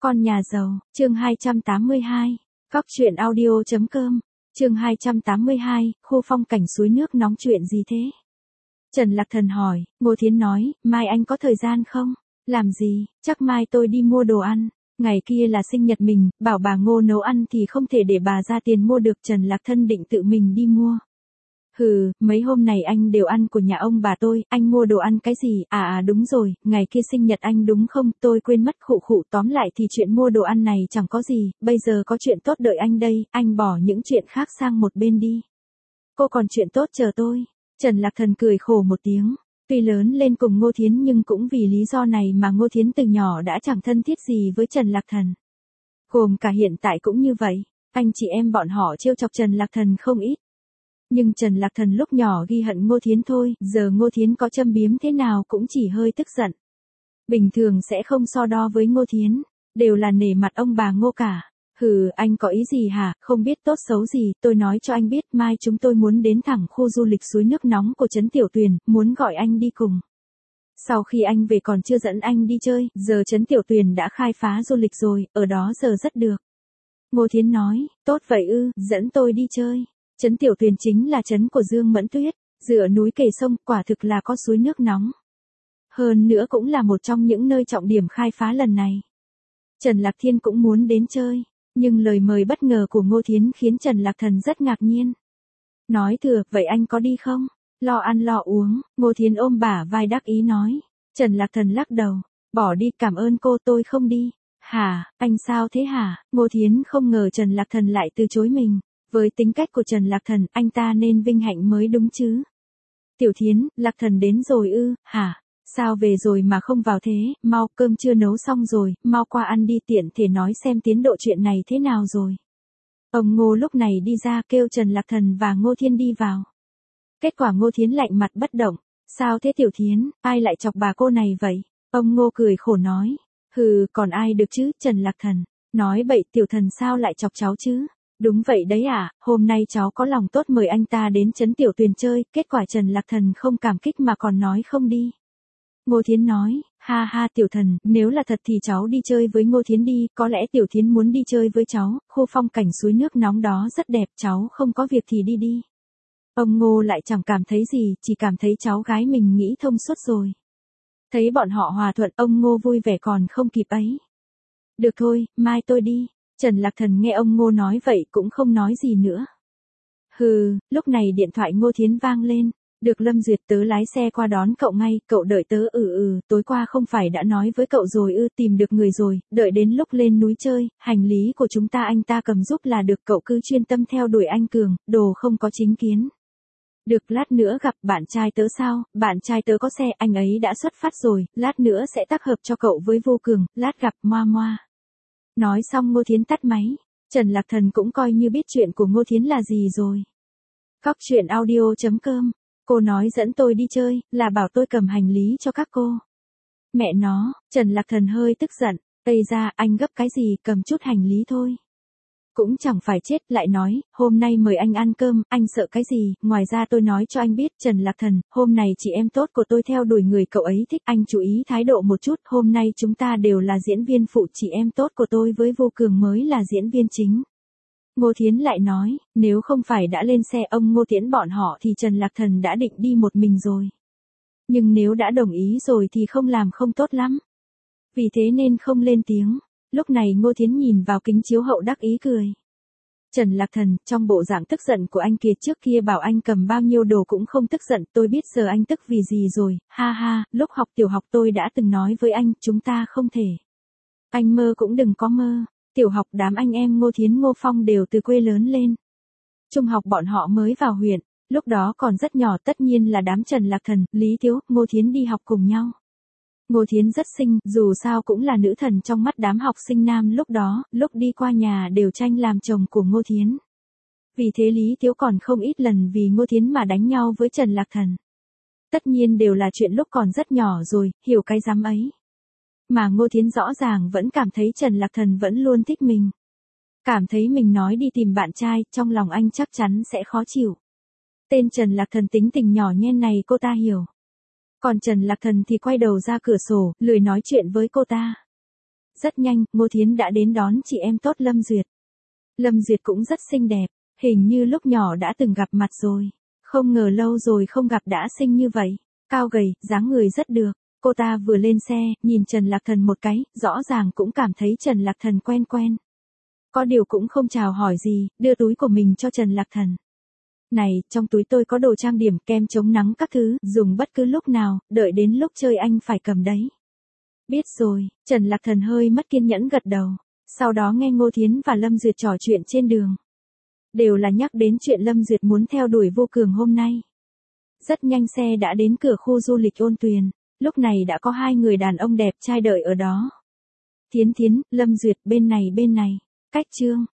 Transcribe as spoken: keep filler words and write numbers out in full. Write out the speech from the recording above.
Con nhà giàu, chương hai trăm tám mươi hai, Góc truyện audio.com, chương hai trăm tám mươi hai, khu phong cảnh suối nước nóng chuyện gì thế? Trần Lạc Thần hỏi, Ngô Thiến nói, mai anh có thời gian không? Làm gì, chắc mai tôi đi mua đồ ăn, ngày kia là sinh nhật mình, bảo bà Ngô nấu ăn thì không thể để bà ra tiền mua được. Trần Lạc Thần định tự mình đi mua. Hừ, mấy hôm này anh đều ăn của nhà ông bà tôi, anh mua đồ ăn cái gì? À à đúng rồi, ngày kia sinh nhật anh đúng không? Tôi quên mất. Khụ khụ, tóm lại thì chuyện mua đồ ăn này chẳng có gì, bây giờ có chuyện tốt đợi anh đây, anh bỏ những chuyện khác sang một bên đi. Cô còn chuyện tốt chờ tôi. Trần Lạc Thần cười khổ một tiếng. Tuy lớn lên cùng Ngô Thiến nhưng cũng vì lý do này mà Ngô Thiến từ nhỏ đã chẳng thân thiết gì với Trần Lạc Thần. Gồm cả hiện tại cũng như vậy, anh chị em bọn họ trêu chọc Trần Lạc Thần không ít. Nhưng Trần Lạc Thần lúc nhỏ ghi hận Ngô Thiến thôi, giờ Ngô Thiến có châm biếm thế nào cũng chỉ hơi tức giận. Bình thường sẽ không so đo với Ngô Thiến, đều là nể mặt ông bà Ngô cả. Hừ, anh có ý gì hả, không biết tốt xấu gì, tôi nói cho anh biết, mai chúng tôi muốn đến thẳng khu du lịch suối nước nóng của Trấn Tiểu Tuyền, muốn gọi anh đi cùng. Sau khi anh về còn chưa dẫn anh đi chơi, giờ Trấn Tiểu Tuyền đã khai phá du lịch rồi, ở đó giờ rất được. Ngô Thiến nói, tốt vậy ư, dẫn tôi đi chơi. Trấn Tiểu Tuyền chính là trấn của Dương Mẫn Tuyết, dựa núi kề sông, quả thực là có suối nước nóng. Hơn nữa cũng là một trong những nơi trọng điểm khai phá lần này. Trần Lạc Thiên cũng muốn đến chơi, nhưng lời mời bất ngờ của Ngô Thiến khiến Trần Lạc Thần rất ngạc nhiên. Nói thừa, vậy anh có đi không? Lo ăn lo uống, Ngô Thiến ôm bả vai đắc ý nói. Trần Lạc Thần lắc đầu, bỏ đi, cảm ơn cô, tôi không đi. Hả, anh sao thế hả? Ngô Thiến không ngờ Trần Lạc Thần lại từ chối mình. Với tính cách của Trần Lạc Thần, anh ta nên vinh hạnh mới đúng chứ. Tiểu Thiến, Lạc Thần đến rồi ư, hả? Sao về rồi mà không vào thế, mau, cơm chưa nấu xong rồi, mau qua ăn đi, tiện thể nói xem tiến độ chuyện này thế nào rồi. Ông Ngô lúc này đi ra kêu Trần Lạc Thần và Ngô Thiên đi vào. Kết quả Ngô Thiến lạnh mặt bất động. Sao thế Tiểu Thiến, ai lại chọc bà cô này vậy? Ông Ngô cười khổ nói. Hừ, còn ai được chứ, Trần Lạc Thần. Nói bậy, Tiểu Thần sao lại chọc cháu chứ? Đúng vậy đấy à, hôm nay cháu có lòng tốt mời anh ta đến Trấn Tiểu Tuyền chơi, kết quả Trần Lạc Thần không cảm kích mà còn nói không đi. Ngô Thiến nói, ha ha Tiểu Thần, nếu là thật thì cháu đi chơi với Ngô Thiến đi, có lẽ Tiểu Thiến muốn đi chơi với cháu, khu phong cảnh suối nước nóng đó rất đẹp, cháu không có việc thì đi đi. Ông Ngô lại chẳng cảm thấy gì, chỉ cảm thấy cháu gái mình nghĩ thông suốt rồi. Thấy bọn họ hòa thuận, ông Ngô vui vẻ còn không kịp ấy. Được thôi, mai tôi đi. Trần Lạc Thần nghe ông Ngô nói vậy cũng không nói gì nữa. Hừ, lúc này điện thoại Ngô Thiến vang lên. Được Lâm Duyệt, tớ lái xe qua đón cậu ngay, cậu đợi tớ. Ừ ừ, tối qua không phải đã nói với cậu rồi ư, tìm được người rồi, đợi đến lúc lên núi chơi, hành lý của chúng ta anh ta cầm giúp là được, cậu cứ chuyên tâm theo đuổi anh Cường, đồ không có chính kiến. Được, lát nữa gặp bạn trai tớ sao, bạn trai tớ có xe, anh ấy đã xuất phát rồi, lát nữa sẽ tác hợp cho cậu với Vô Cường, lát gặp, moa moa. Nói xong Ngô Thiến tắt máy. Trần Lạc Thần cũng coi như biết chuyện của Ngô Thiến là gì rồi. Góc truyện audio.com, cô nói dẫn tôi đi chơi, là bảo tôi cầm hành lý cho các cô. Mẹ nó, Trần Lạc Thần hơi tức giận, Ây ra, anh gấp cái gì, cầm chút hành lý thôi. Cũng chẳng phải chết, lại nói, hôm nay mời anh ăn cơm, anh sợ cái gì, ngoài ra tôi nói cho anh biết, Trần Lạc Thần, hôm nay chị em tốt của tôi theo đuổi người cậu ấy thích, anh chú ý thái độ một chút, hôm nay chúng ta đều là diễn viên phụ, chị em tốt của tôi với Vô Cường mới là diễn viên chính. Ngô Thiến lại nói, nếu không phải đã lên xe ông Ngô tiễn bọn họ thì Trần Lạc Thần đã định đi một mình rồi. Nhưng nếu đã đồng ý rồi thì không làm không tốt lắm. Vì thế nên không lên tiếng. Lúc này Ngô Thiến nhìn vào kính chiếu hậu đắc ý cười. Trần Lạc Thần, trong bộ dạng tức giận của anh kia trước kia bảo anh cầm bao nhiêu đồ cũng không tức giận, tôi biết giờ anh tức vì gì rồi, ha ha, lúc học tiểu học tôi đã từng nói với anh, chúng ta không thể. Anh mơ cũng đừng có mơ, tiểu học đám anh em Ngô Thiến Ngô Phong đều từ quê lớn lên. Trung học bọn họ mới vào huyện, lúc đó còn rất nhỏ, tất nhiên là đám Trần Lạc Thần, Lý Thiếu, Ngô Thiến đi học cùng nhau. Ngô Thiến rất xinh, dù sao cũng là nữ thần trong mắt đám học sinh nam lúc đó, lúc đi qua nhà đều tranh làm chồng của Ngô Thiến. Vì thế Lý Tiếu còn không ít lần vì Ngô Thiến mà đánh nhau với Trần Lạc Thần. Tất nhiên đều là chuyện lúc còn rất nhỏ rồi, hiểu cái dám ấy. Mà Ngô Thiến rõ ràng vẫn cảm thấy Trần Lạc Thần vẫn luôn thích mình. Cảm thấy mình nói đi tìm bạn trai, trong lòng anh chắc chắn sẽ khó chịu. Tên Trần Lạc Thần tính tình nhỏ nhen này cô ta hiểu. Còn Trần Lạc Thần thì quay đầu ra cửa sổ, lười nói chuyện với cô ta. Rất nhanh, Ngô Thiến đã đến đón chị em tốt Lâm Duyệt. Lâm Duyệt cũng rất xinh đẹp, hình như lúc nhỏ đã từng gặp mặt rồi. Không ngờ lâu rồi không gặp đã xinh như vậy. Cao gầy, dáng người rất được. Cô ta vừa lên xe, nhìn Trần Lạc Thần một cái, rõ ràng cũng cảm thấy Trần Lạc Thần quen quen. Có điều cũng không chào hỏi gì, đưa túi của mình cho Trần Lạc Thần. Này, trong túi tôi có đồ trang điểm, kem chống nắng các thứ, dùng bất cứ lúc nào, đợi đến lúc chơi anh phải cầm đấy. Biết rồi, Trần Lạc Thần hơi mất kiên nhẫn gật đầu. Sau đó nghe Ngô Thiến và Lâm Duyệt trò chuyện trên đường. Đều là nhắc đến chuyện Lâm Duyệt muốn theo đuổi Vô Cường hôm nay. Rất nhanh xe đã đến cửa khu du lịch Ôn Tuyền. Lúc này đã có hai người đàn ông đẹp trai đợi ở đó. Thiến Thiến, Lâm Duyệt bên này bên này. Cách Trương,